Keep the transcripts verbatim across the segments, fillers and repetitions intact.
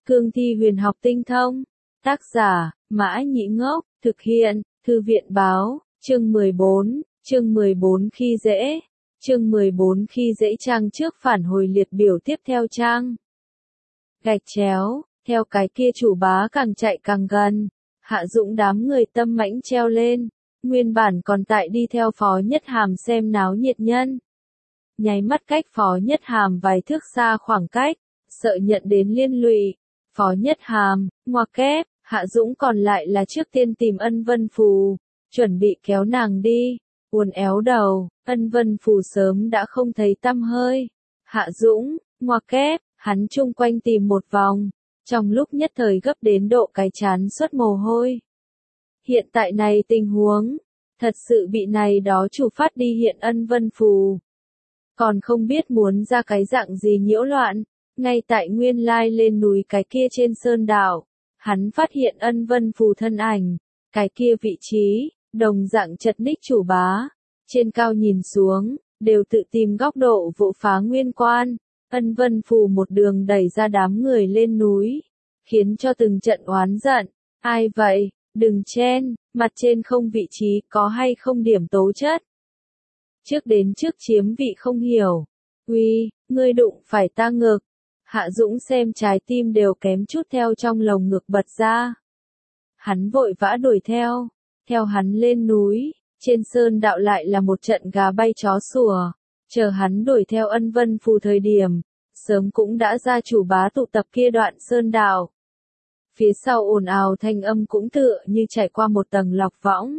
Cương thi huyền học tinh thông. Tác giả, Mã Nhĩ Ngốc, thực hiện, Thư viện báo, chương mười bốn, chương mười bốn khi dễ, chương mười bốn khi dễ trang trước phản hồi liệt biểu tiếp theo trang. Gạch chéo, theo cái kia chủ bá càng chạy càng gần, Hạ Dũng đám người tâm mãnh treo lên, nguyên bản còn tại đi theo Phó Nhất Hàm xem náo nhiệt nhân. Nháy mắt cách Phó Nhất Hàm vài thước xa khoảng cách, sợ nhận đến liên lụy. Phó Nhất Hàm, ngoặc kép, Hạ Dũng còn lại là trước tiên tìm Ân Vân Phù, chuẩn bị kéo nàng đi, uốn éo đầu, Ân Vân Phù sớm đã không thấy tăm hơi. Hạ Dũng, ngoặc kép, hắn chung quanh tìm một vòng, trong lúc nhất thời gấp đến độ cái chán xuất mồ hôi. Hiện tại này tình huống, thật sự bị này đó chủ phát đi hiện Ân Vân Phù. Còn không biết muốn ra cái dạng gì nhiễu loạn, ngay tại nguyên lai lên núi cái kia trên sơn đảo, hắn phát hiện Ân Vân Phù thân ảnh, cái kia vị trí, đồng dạng chật ních chủ bá, trên cao nhìn xuống, đều tự tìm góc độ vụ phá nguyên quan. Ân Vân Phù một đường đẩy ra đám người lên núi, khiến cho từng trận oán giận. Ai vậy, đừng chen, mặt trên không vị trí có hay không điểm tố chất. Trước đến trước chiếm vị không hiểu. Uy, ngươi đụng phải ta ngực. Hạ Dũng xem trái tim đều kém chút theo trong lồng ngực bật ra. Hắn vội vã đuổi theo, theo hắn lên núi, trên sơn đạo lại là một trận gà bay chó sủa. Chờ hắn đuổi theo Ân Vân Phù thời điểm, sớm cũng đã ra chủ bá tụ tập kia đoạn sơn đạo. Phía sau ồn ào thanh âm cũng tựa như trải qua một tầng lọc võng.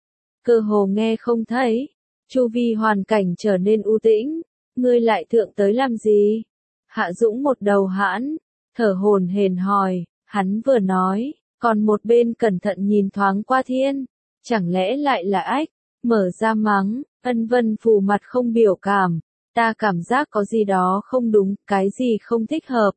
Cơ hồ nghe không thấy, chu vi hoàn cảnh trở nên u tĩnh, ngươi lại thượng tới làm gì? Hạ Dũng một đầu hãn, thở hổn hển hỏi, hắn vừa nói, còn một bên cẩn thận nhìn thoáng qua thiên, chẳng lẽ lại là ách, mở ra mắng. Ân Vân Phù mặt không biểu cảm, ta cảm giác có gì đó không đúng, cái gì không thích hợp.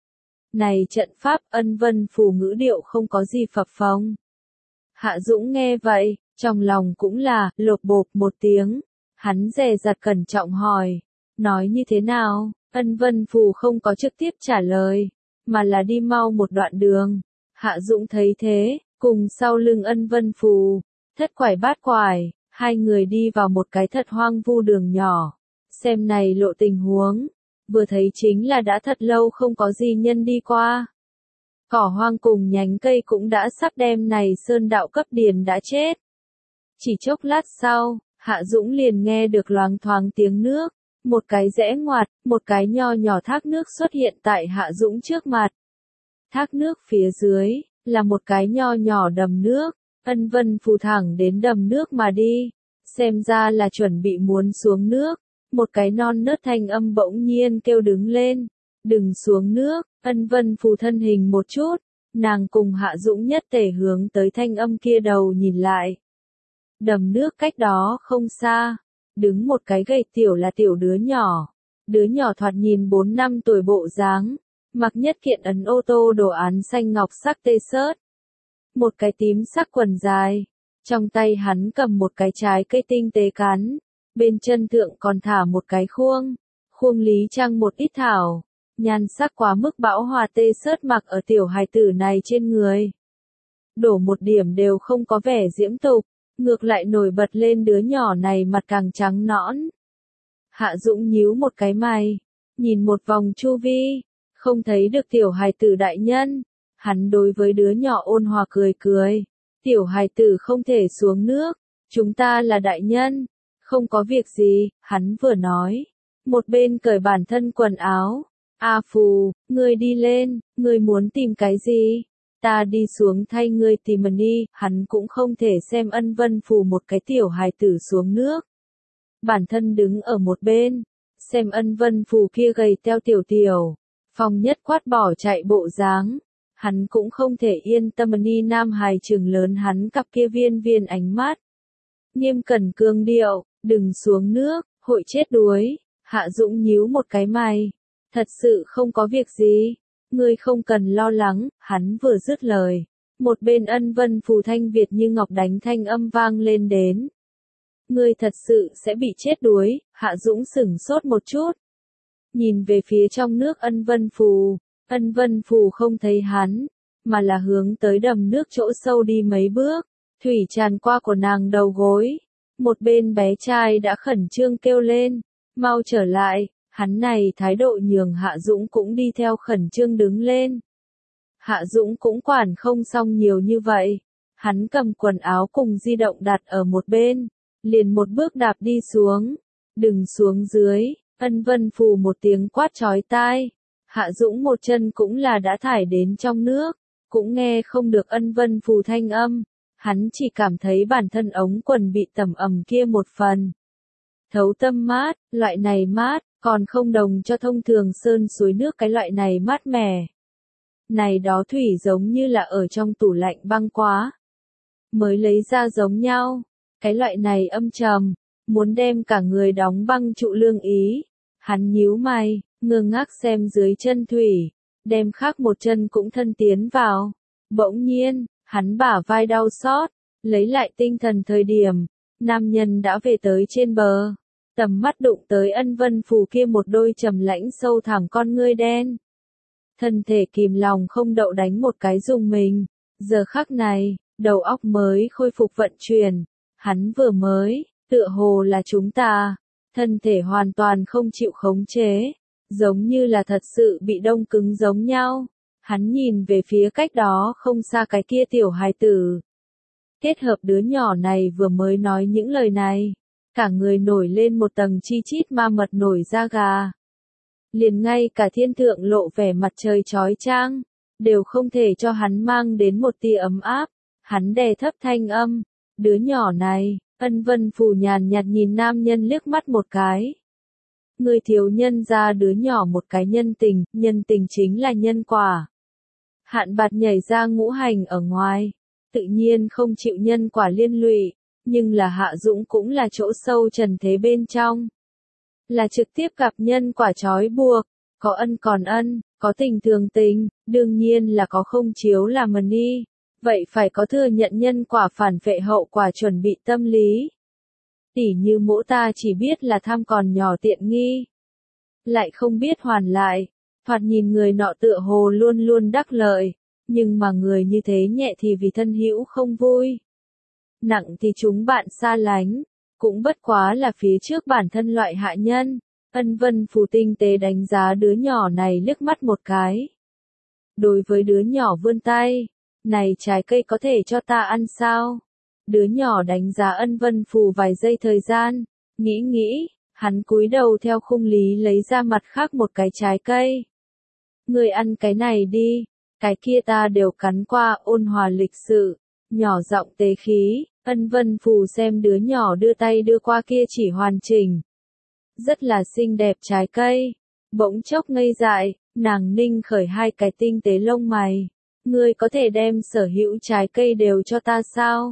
Này trận pháp, Ân Vân Phù ngữ điệu không có gì phập phồng. Hạ Dũng nghe vậy, trong lòng cũng là, lột bột một tiếng, hắn dè dặt cẩn trọng hỏi, nói như thế nào? Ân Vân Phù không có trực tiếp trả lời, mà là đi mau một đoạn đường. Hạ Dũng thấy thế, cùng sau lưng Ân Vân Phù, thất quải bát quải. Hai người đi vào một cái thật hoang vu đường nhỏ, xem này lộ tình huống, vừa thấy chính là đã thật lâu không có gì nhân đi qua. Cỏ hoang cùng nhánh cây cũng đã sắp đem này sơn đạo cấp điền đã chết. Chỉ chốc lát sau, Hạ Dũng liền nghe được loáng thoáng tiếng nước, một cái rẽ ngoặt, một cái nho nhỏ thác nước xuất hiện tại Hạ Dũng trước mặt. Thác nước phía dưới, là một cái nho nhỏ đầm nước. Ân Vân Phù thẳng đến đầm nước mà đi, xem ra là chuẩn bị muốn xuống nước, một cái non nớt thanh âm bỗng nhiên kêu đứng lên, đừng xuống nước. Ân Vân Phù thân hình một chút, nàng cùng Hạ Dũng nhất tề hướng tới thanh âm kia đầu nhìn lại. Đầm nước cách đó không xa, đứng một cái gầy tiểu là tiểu đứa nhỏ, đứa nhỏ thoạt nhìn bốn năm tuổi bộ dáng, mặc nhất kiện ấn ô tô đồ án xanh ngọc sắc tê xớt. Một cái tím sắc quần dài, trong tay hắn cầm một cái trái cây tinh tế cắn, bên chân thượng còn thả một cái khuông, khuông lý trang một ít thảo, nhan sắc quá mức bão hòa tê xớt mặc ở tiểu hài tử này trên người. Đổ một điểm đều không có vẻ diễm tục, ngược lại nổi bật lên đứa nhỏ này mặt càng trắng nõn. Hạ Dũng nhíu một cái mày, nhìn một vòng chu vi, không thấy được tiểu hài tử đại nhân. Hắn đối với đứa nhỏ ôn hòa cười cười, tiểu hài tử không thể xuống nước, chúng ta là đại nhân, không có việc gì. Hắn vừa nói, một bên cởi bản thân quần áo. A Phù, ngươi đi lên, ngươi muốn tìm cái gì? Ta đi xuống thay ngươi tìm mình đi. Hắn cũng không thể xem Ân Vân Phù một cái tiểu hài tử xuống nước. Bản thân đứng ở một bên, xem Ân Vân Phù kia gầy teo tiểu tiểu, phong nhất quát bỏ chạy bộ dáng. Hắn cũng không thể yên tâm ni nam hài trừng lớn hắn cặp kia viên viên ánh mắt. Nghiêm cẩn cương điệu, đừng xuống nước, hội chết đuối. Hạ Dũng nhíu một cái mày. Thật sự không có việc gì. Ngươi không cần lo lắng. Hắn vừa dứt lời, một bên Ân Vân Phù thanh Việt như ngọc đánh thanh âm vang lên đến. Ngươi thật sự sẽ bị chết đuối. Hạ Dũng sửng sốt một chút, nhìn về phía trong nước Ân Vân Phù. Ân Vân Phù không thấy hắn, mà là hướng tới đầm nước chỗ sâu đi mấy bước, thủy tràn qua của nàng đầu gối. Một bên bé trai đã khẩn trương kêu lên, mau trở lại, hắn này thái độ nhường Hạ Dũng cũng đi theo khẩn trương đứng lên. Hạ Dũng cũng quản không xong nhiều như vậy, hắn cầm quần áo cùng di động đặt ở một bên, liền một bước đạp đi xuống, đừng xuống dưới. Ân Vân Phù một tiếng quát chói tai, Hạ Dũng một chân cũng là đã thải đến trong nước, cũng nghe không được Ân Vân Phù thanh âm, hắn chỉ cảm thấy bản thân ống quần bị tẩm ẩm kia một phần. Thấu tâm mát, loại này mát, còn không đồng cho thông thường sơn suối nước cái loại này mát mẻ. Này đó thủy giống như là ở trong tủ lạnh băng quá. Mới lấy ra giống nhau, cái loại này âm trầm, muốn đem cả người đóng băng trụ lương ý. Hắn nhíu mày, ngơ ngác xem dưới chân thủy, đem khác một chân cũng thân tiến vào. Bỗng nhiên, hắn bả vai đau xót, lấy lại tinh thần thời điểm, nam nhân đã về tới trên bờ, tầm mắt đụng tới Ân Vân Phù kia một đôi trầm lãnh sâu thẳm con ngươi đen. Thân thể kìm lòng không đậu đánh một cái dùng mình, giờ khắc này, đầu óc mới khôi phục vận chuyển, hắn vừa mới, tựa hồ là chúng ta, thân thể hoàn toàn không chịu khống chế, giống như là thật sự bị đông cứng giống nhau. Hắn nhìn về phía cách đó không xa cái kia tiểu hài tử. Kết hợp đứa nhỏ này vừa mới nói những lời này, cả người nổi lên một tầng chi chít ma mật nổi da gà. Liền ngay cả thiên thượng lộ vẻ mặt trời chói chang, đều không thể cho hắn mang đến một tia ấm áp. Hắn đè thấp thanh âm, đứa nhỏ này. Ân Vân Phù nhàn nhạt nhìn nam nhân liếc mắt một cái. Người thiếu nhân ra đứa nhỏ một cái nhân tình, nhân tình chính là nhân quả. Hạn bạt nhảy ra ngũ hành ở ngoài, tự nhiên không chịu nhân quả liên lụy, nhưng là Hạ Dũng cũng là chỗ sâu trần thế bên trong. Là trực tiếp gặp nhân quả trói buộc, có ân còn ân, có tình thường tình, đương nhiên là có không chiếu là mần y. Vậy phải có thừa nhận nhân quả phản vệ hậu quả chuẩn bị tâm lý. Tỉ như mỗ ta chỉ biết là tham còn nhỏ tiện nghi, lại không biết hoàn lại, thoạt nhìn người nọ tựa hồ luôn luôn đắc lợi, nhưng mà người như thế nhẹ thì vì thân hữu không vui, nặng thì chúng bạn xa lánh, cũng bất quá là phía trước bản thân loại hạ nhân. Ân Vân Phù tinh tế đánh giá đứa nhỏ này liếc mắt một cái. Đối với đứa nhỏ vươn tay, này trái cây có thể cho ta ăn sao? Đứa nhỏ đánh giá Ân Vân Phù vài giây thời gian, nghĩ nghĩ, hắn cúi đầu theo khung lý lấy ra mặt khác một cái trái cây. Người ăn cái này đi, cái kia ta đều cắn qua. Ôn hòa lịch sự, nhỏ giọng tế khí. Ân Vân Phù xem đứa nhỏ đưa tay đưa qua kia chỉ hoàn chỉnh, rất là xinh đẹp trái cây, bỗng chốc ngây dại, nàng ninh khởi hai cái tinh tế lông mày. Ngươi có thể đem sở hữu trái cây đều cho ta sao?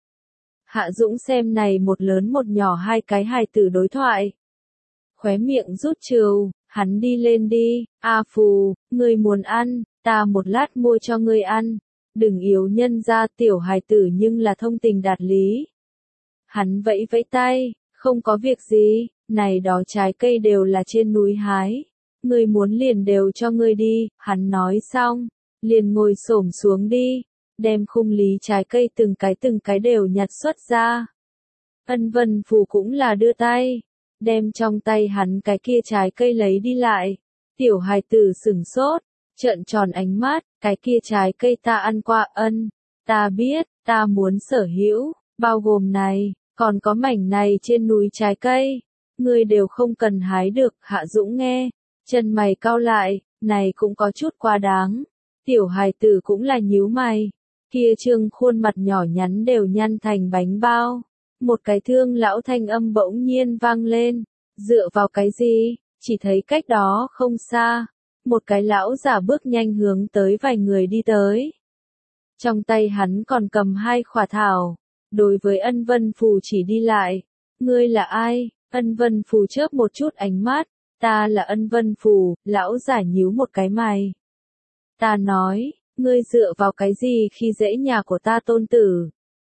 Hạ Dũng xem này một lớn một nhỏ hai cái hài tử đối thoại. Khóe miệng rút trừ, hắn đi lên đi, A Phù, ngươi muốn ăn, ta một lát mua cho ngươi ăn. Đừng yếu nhân ra tiểu hài tử nhưng là thông tình đạt lý. Hắn vẫy vẫy tay, không có việc gì, này đó trái cây đều là trên núi hái. Ngươi muốn liền đều cho ngươi đi, hắn nói xong, liền ngồi xổm xuống đi, đem khung lý trái cây từng cái từng cái đều nhặt xuất ra. Ân Vân Phù cũng là đưa tay, đem trong tay hắn cái kia trái cây lấy đi lại. Tiểu hài tử sửng sốt, trợn tròn ánh mắt, cái kia trái cây ta ăn qua. Ân, ta biết, ta muốn sở hữu, bao gồm này, còn có mảnh này trên núi trái cây, ngươi đều không cần hái được. Hạ Dũng nghe, chân mày cau lại, này cũng có chút quá đáng. Tiểu hài tử cũng là nhíu mày, kia trương khuôn mặt nhỏ nhắn đều nhăn thành bánh bao. Một cái thương lão thanh âm bỗng nhiên vang lên, dựa vào cái gì? Chỉ thấy cách đó không xa, một cái lão giả bước nhanh hướng tới vài người đi tới. Trong tay hắn còn cầm hai khỏa thảo, đối với Ân Vân Phù chỉ đi lại. Ngươi là ai? Ân Vân Phù chớp một chút ánh mắt, ta là Ân Vân Phù. Lão giả nhíu một cái mày. Ta nói, ngươi dựa vào cái gì khi dễ nhà của ta tôn tử?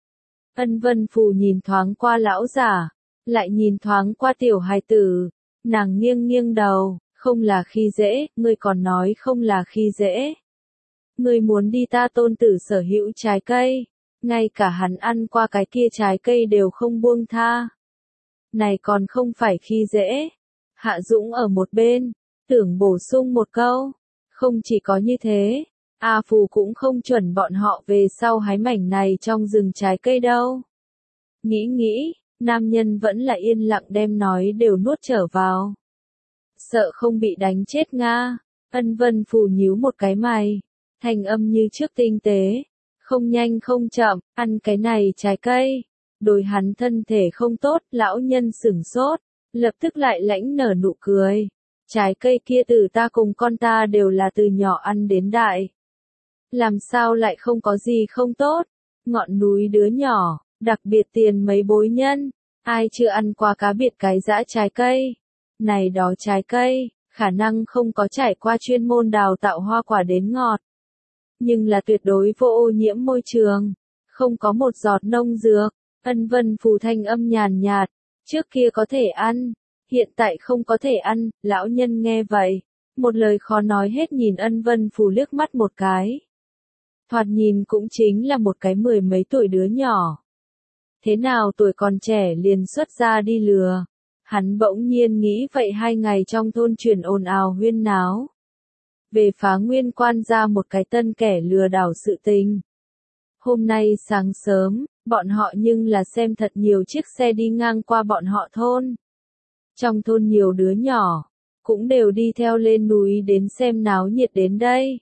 Ân Vân Phù nhìn thoáng qua lão giả, lại nhìn thoáng qua tiểu hài tử, nàng nghiêng nghiêng đầu, Không là khi dễ, ngươi còn nói không là khi dễ. Ngươi muốn đi ta tôn tử sở hữu trái cây, ngay cả hắn ăn qua cái kia trái cây đều không buông tha. Này còn không phải khi dễ. Hạ Dũng ở một bên, tưởng bổ sung một câu. Không chỉ có như thế, A Phù cũng không chuẩn bọn họ về sau hái mảnh này trong rừng trái cây đâu. Nghĩ nghĩ, nam nhân vẫn là yên lặng đem nói đều nuốt trở vào. Sợ không bị đánh chết Nga, Ân Vân Phù nhíu một cái mày, thanh âm như trước tinh tế, không nhanh không chậm, ăn cái này trái cây, đối hắn thân thể không tốt, lão nhân sửng sốt, lập tức lại lãnh nở nụ cười. Trái cây kia từ ta cùng con ta đều là từ nhỏ ăn đến đại. Làm sao lại không có gì không tốt? Ngọn núi đứa nhỏ, đặc biệt tiền mấy bối nhân, ai chưa ăn qua cá biệt cái dã trái cây? Này đó trái cây, khả năng không có trải qua chuyên môn đào tạo hoa quả đến ngọt. Nhưng là tuyệt đối vô ô nhiễm môi trường, không có một giọt nông dược. Ân Vân Phù thanh âm nhàn nhạt, trước kia có thể ăn, hiện tại không có thể ăn. Lão nhân nghe vậy, một lời khó nói hết nhìn Ân Vân Phù liếc mắt một cái. Thoạt nhìn cũng chính là một cái mười mấy tuổi đứa nhỏ. Thế nào tuổi còn trẻ liền xuất ra đi lừa. Hắn bỗng nhiên nghĩ vậy hai ngày trong thôn truyền ồn ào huyên náo. Về Phá Nguyên Quan ra một cái tân kẻ lừa đảo sự tình. Hôm nay sáng sớm, bọn họ nhưng là xem thật nhiều chiếc xe đi ngang qua bọn họ thôn. Trong thôn nhiều đứa nhỏ, cũng đều đi theo lên núi đến xem náo nhiệt đến đây.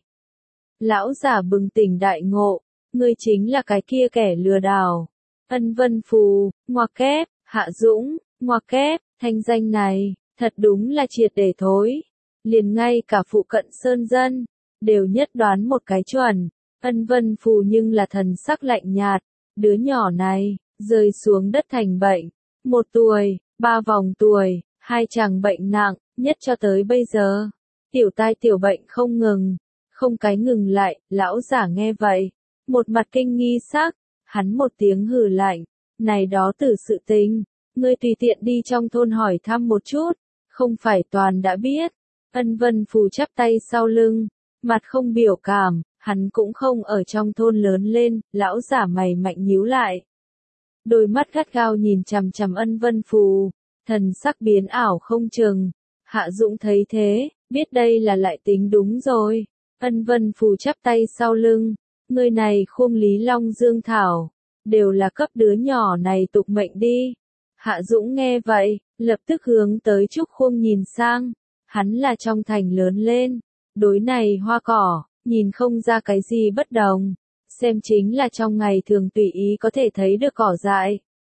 Lão giả bừng tỉnh đại ngộ, ngươi chính là cái kia kẻ lừa đảo. Ân Vân Phù, ngoặc kép, Hạ Dũng, ngoặc kép, thanh danh này, thật đúng là triệt để thối. Liền ngay cả phụ cận sơn dân, đều nhất đoán một cái chuẩn. Ân Vân Phù nhưng là thần sắc lạnh nhạt, đứa nhỏ này, rơi xuống đất thành bệnh. Một tuổi, ba vòng tuổi, hai chàng bệnh nặng, nhất cho tới bây giờ. Tiểu tai tiểu bệnh không ngừng, không cái ngừng lại, lão giả nghe vậy. Một mặt kinh nghi sắc, hắn một tiếng hừ lạnh, này đó tử sự tình, ngươi tùy tiện đi trong thôn hỏi thăm một chút, không phải toàn đã biết. Ân Vân Phù chắp tay sau lưng, mặt không biểu cảm, hắn cũng không ở trong thôn lớn lên, lão giả mày mạnh nhíu lại. Đôi mắt gắt gao nhìn chằm chằm Ân Vân Phù, thần sắc biến ảo không chừng. Hạ Dũng thấy thế, biết đây là lại tính đúng rồi. Ân Vân Phù chắp tay sau lưng, người này khung Lý Long Dương Thảo, đều là cấp đứa nhỏ này tục mệnh đi. Hạ Dũng nghe vậy, lập tức hướng tới Trúc Khung nhìn sang, hắn là trong thành lớn lên, đối này hoa cỏ, nhìn không ra cái gì bất đồng, xem chính là trong ngày thường tùy ý có thể thấy được cỏ dại.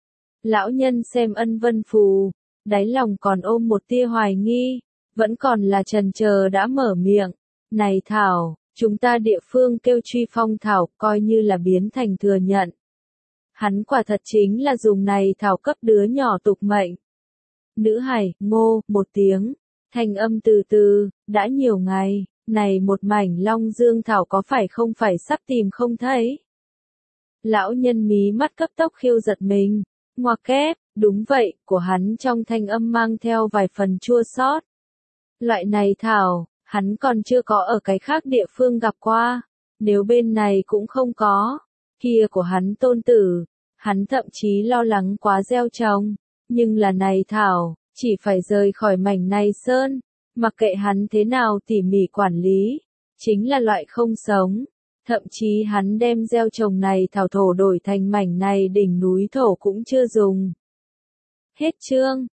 Lão nhân xem Ân Vân Phù, đáy lòng còn ôm một tia hoài nghi, vẫn còn là chần chờ đã mở miệng, này Thảo, chúng ta địa phương kêu Truy Phong Thảo, coi như là biến thành thừa nhận. Hắn quả thật chính là dùng này thảo cấp đứa nhỏ tục mệnh. Nữ hài, ngô, một tiếng, thanh âm từ từ, đã nhiều ngày, này một mảnh Long Dương Thảo có phải không phải sắp tìm không thấy. Lão nhân mí mắt cấp tốc khiêu giật mình, ngoặc kép, đúng vậy, của hắn trong thanh âm mang theo vài phần chua xót. Loại này thảo, hắn còn chưa có ở cái khác địa phương gặp qua, nếu bên này cũng không có, kia của hắn tôn tử. Hắn thậm chí lo lắng quá gieo trồng, nhưng là này thảo, chỉ phải rời khỏi mảnh này sơn, mặc kệ hắn thế nào tỉ mỉ quản lý, chính là loại không sống. Thậm chí hắn đem gieo trồng này thảo thổ đổi thành mảnh này đỉnh núi thổ cũng chưa dùng. Hết chương.